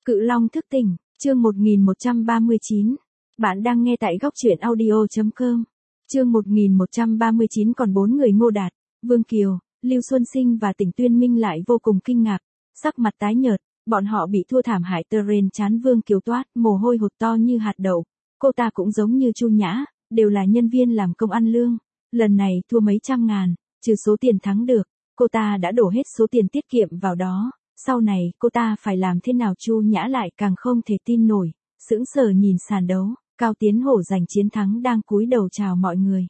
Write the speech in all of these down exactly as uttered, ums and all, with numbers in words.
Cự Long thức tỉnh, chương một nghìn một trăm ba mươi chín. Bạn đang nghe tại góc truyện audio chấm com. Chương một nghìn một trăm ba mươi chín. Còn bốn người Ngô Đạt, Vương Kiều, Lưu Xuân Sinh và Tỉnh Tuyên Minh lại vô cùng kinh ngạc, sắc mặt tái nhợt, bọn họ bị thua thảm hại. Tơ rên chán Vương Kiều toát mồ hôi hột to như hạt đậu. Cô ta cũng giống như Chu Nhã, đều là nhân viên làm công ăn lương, lần này thua mấy trăm ngàn, trừ số tiền thắng được, cô ta đã đổ hết số tiền tiết kiệm vào đó. Sau này cô ta phải làm thế nào? Chu Nhã lại càng không thể tin nổi, sững sờ nhìn sàn đấu, Cao Tiến Hổ giành chiến thắng đang cúi đầu chào mọi người.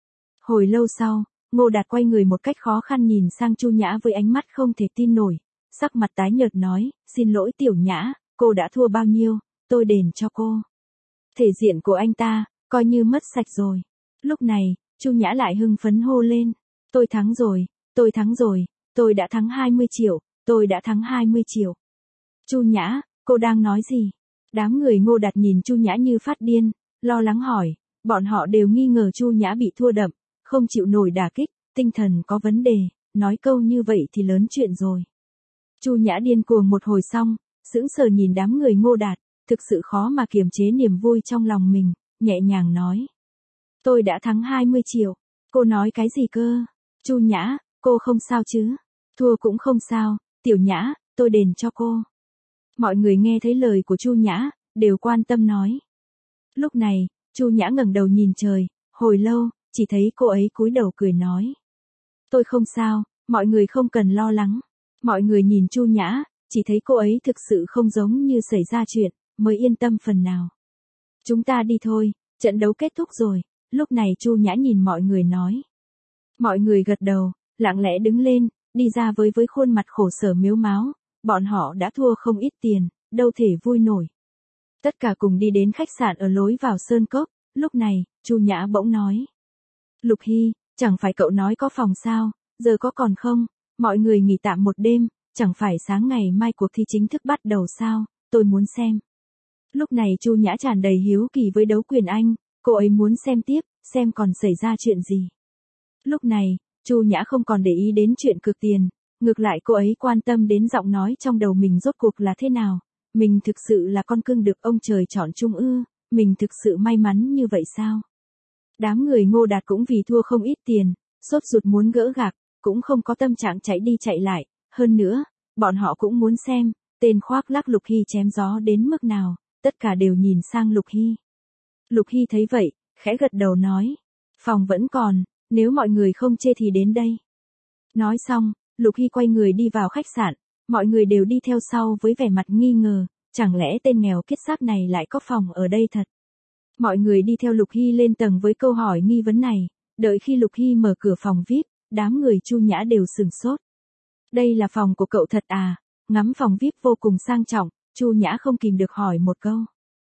Hồi lâu sau, Ngô Đạt quay người một cách khó khăn nhìn sang Chu Nhã với ánh mắt không thể tin nổi, sắc mặt tái nhợt nói, xin lỗi Tiểu Nhã, cô đã thua bao nhiêu, tôi đền cho cô. Thể diện của anh ta, coi như mất sạch rồi. Lúc này, Chu Nhã lại hưng phấn hô lên, tôi thắng rồi, tôi thắng rồi, tôi đã thắng hai mươi triệu. Tôi đã thắng hai mươi triệu. Chu Nhã, cô đang nói gì? Đám người Ngô Đạt nhìn Chu Nhã như phát điên, lo lắng hỏi, bọn họ đều nghi ngờ Chu Nhã bị thua đậm, không chịu nổi đả kích, tinh thần có vấn đề, nói câu như vậy thì lớn chuyện rồi. Chu Nhã điên cuồng một hồi xong, sững sờ nhìn đám người Ngô Đạt, thực sự khó mà kiềm chế niềm vui trong lòng mình, nhẹ nhàng nói. Tôi đã thắng hai mươi triệu. Cô nói cái gì cơ? Chu Nhã, cô không sao chứ? Thua cũng không sao. Tiểu Nhã, tôi đền cho cô. Mọi người nghe thấy lời của Chu Nhã, đều quan tâm nói. Lúc này, Chu Nhã ngẩng đầu nhìn trời, hồi lâu, chỉ thấy cô ấy cúi đầu cười nói. Tôi không sao, mọi người không cần lo lắng. Mọi người nhìn Chu Nhã, chỉ thấy cô ấy thực sự không giống như xảy ra chuyện, mới yên tâm phần nào. Chúng ta đi thôi, trận đấu kết thúc rồi. Lúc này Chu Nhã nhìn mọi người nói. Mọi người gật đầu, lặng lẽ đứng lên. Đi ra với với khuôn mặt khổ sở mếu máo, bọn họ đã thua không ít tiền, đâu thể vui nổi. Tất cả cùng đi đến khách sạn ở lối vào Sơn Cốc, lúc này, Chu Nhã bỗng nói. Lục Hy, chẳng phải cậu nói có phòng sao, giờ có còn không, mọi người nghỉ tạm một đêm, chẳng phải sáng ngày mai cuộc thi chính thức bắt đầu sao, tôi muốn xem. Lúc này Chu Nhã tràn đầy hiếu kỳ với đấu quyền Anh, cô ấy muốn xem tiếp, xem còn xảy ra chuyện gì. Lúc này, Chu Nhã không còn để ý đến chuyện cược tiền, ngược lại cô ấy quan tâm đến giọng nói trong đầu mình rốt cuộc là thế nào, mình thực sự là con cưng được ông trời chọn chung ư, mình thực sự may mắn như vậy sao? Đám người Ngô Đạt cũng vì thua không ít tiền, sốt ruột muốn gỡ gạc, cũng không có tâm trạng chạy đi chạy lại, hơn nữa, bọn họ cũng muốn xem, tên khoác lác Lục Hy chém gió đến mức nào, tất cả đều nhìn sang Lục Hy. Lục Hy thấy vậy, khẽ gật đầu nói, phòng vẫn còn. Nếu mọi người không chê thì đến đây. Nói xong, Lục Hy quay người đi vào khách sạn, mọi người đều đi theo sau với vẻ mặt nghi ngờ, chẳng lẽ tên nghèo kiết xác này lại có phòng ở đây thật. Mọi người đi theo Lục Hy lên tầng với câu hỏi nghi vấn này, đợi khi Lục Hy mở cửa phòng vi ai pi, đám người Chu Nhã đều sửng sốt. Đây là phòng của cậu thật à? Ngắm phòng vi ai pi vô cùng sang trọng, Chu Nhã không kìm được hỏi một câu.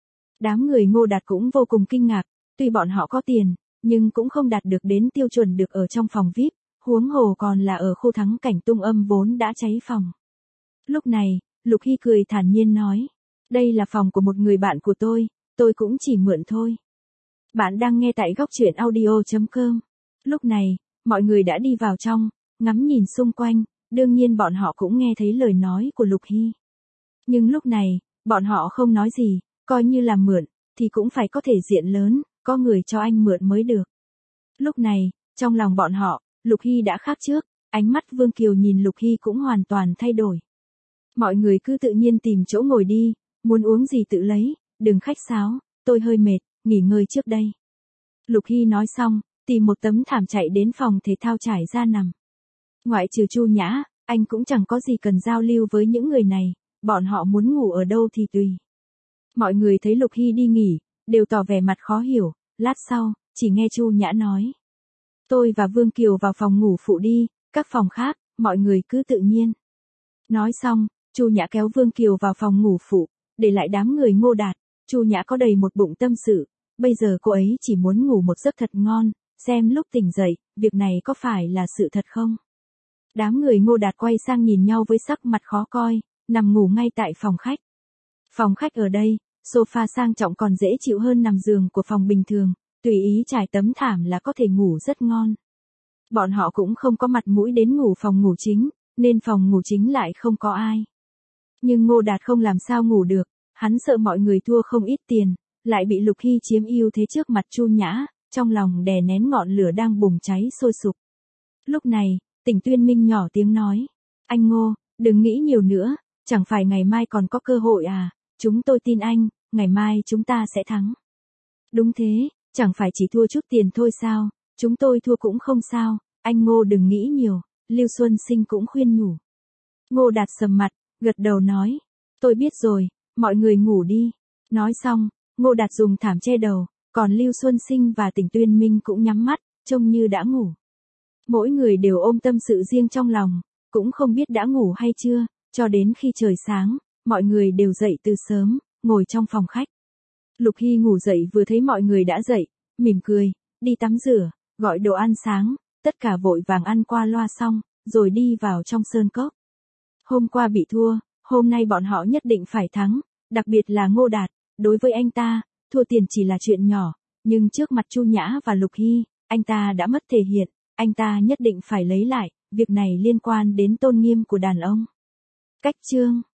Đám người Ngô Đạt cũng vô cùng kinh ngạc, tuy bọn họ có tiền, nhưng cũng không đạt được đến tiêu chuẩn được ở trong phòng vi ai pi, huống hồ còn là ở khu thắng cảnh Tung Âm vốn đã cháy phòng. Lúc này, Lục Hy cười thản nhiên nói, đây là phòng của một người bạn của tôi, tôi cũng chỉ mượn thôi. Bạn đang nghe tại góc truyện audio chấm com. Lúc này, mọi người đã đi vào trong, ngắm nhìn xung quanh, đương nhiên bọn họ cũng nghe thấy lời nói của Lục Hy. Nhưng lúc này, bọn họ không nói gì, coi như là mượn, thì cũng phải có thể diện lớn. Có người cho anh mượn mới được. Lúc này, trong lòng bọn họ, Lục Hy đã khác trước, ánh mắt Vương Kiều nhìn Lục Hy cũng hoàn toàn thay đổi. Mọi người cứ tự nhiên tìm chỗ ngồi đi, muốn uống gì tự lấy, đừng khách sáo, tôi hơi mệt, nghỉ ngơi trước đây. Lục Hy nói xong, tìm một tấm thảm chạy đến phòng thể thao trải ra nằm. Ngoại trừ Chu Nhã, anh cũng chẳng có gì cần giao lưu với những người này, bọn họ muốn ngủ ở đâu thì tùy. Mọi người thấy Lục Hy đi nghỉ, đều tỏ vẻ mặt khó hiểu, lát sau, chỉ nghe Chu Nhã nói. Tôi và Vương Kiều vào phòng ngủ phụ đi, các phòng khác, mọi người cứ tự nhiên. Nói xong, Chu Nhã kéo Vương Kiều vào phòng ngủ phụ, để lại đám người Ngô Đạt, Chu Nhã có đầy một bụng tâm sự, bây giờ cô ấy chỉ muốn ngủ một giấc thật ngon, xem lúc tỉnh dậy, việc này có phải là sự thật không? Đám người Ngô Đạt quay sang nhìn nhau với sắc mặt khó coi, nằm ngủ ngay tại phòng khách. Phòng khách ở đây, sofa sang trọng còn dễ chịu hơn nằm giường của phòng bình thường, tùy ý trải tấm thảm là có thể ngủ rất ngon. Bọn họ cũng không có mặt mũi đến ngủ phòng ngủ chính, nên phòng ngủ chính lại không có ai. Nhưng Ngô Đạt không làm sao ngủ được, Hắn sợ mọi người thua không ít tiền, lại bị Lục Hy chiếm ưu thế trước mặt Chu Nhã, trong lòng đè nén ngọn lửa đang bùng cháy sôi sục. Lúc này, Tỉnh Tuyên Minh nhỏ tiếng nói, anh Ngô, đừng nghĩ nhiều nữa, chẳng phải ngày mai còn có cơ hội à, chúng tôi tin anh, ngày mai chúng ta sẽ thắng. Đúng thế, chẳng phải chỉ thua chút tiền thôi sao, chúng tôi thua cũng không sao, anh Ngô đừng nghĩ nhiều, Lưu Xuân Sinh cũng khuyên nhủ. Ngô Đạt sầm mặt, gật đầu nói, tôi biết rồi, mọi người ngủ đi. Nói xong, Ngô Đạt dùng thảm che đầu, còn Lưu Xuân Sinh và Tỉnh Tuyên Minh cũng nhắm mắt, trông như đã ngủ. Mỗi người đều ôm tâm sự riêng trong lòng, cũng không biết đã ngủ hay chưa, cho đến khi trời sáng, mọi người đều dậy từ sớm, ngồi trong phòng khách. Lục Hy ngủ dậy vừa thấy mọi người đã dậy, mỉm cười, đi tắm rửa, gọi đồ ăn sáng, tất cả vội vàng ăn qua loa xong, rồi đi vào trong sơn cốc. Hôm qua bị thua, hôm nay bọn họ nhất định phải thắng, đặc biệt là Ngô Đạt, đối với anh ta, thua tiền chỉ là chuyện nhỏ, nhưng trước mặt Chu Nhã và Lục Hy, anh ta đã mất thể hiện, anh ta nhất định phải lấy lại, việc này liên quan đến tôn nghiêm của đàn ông. Cách chương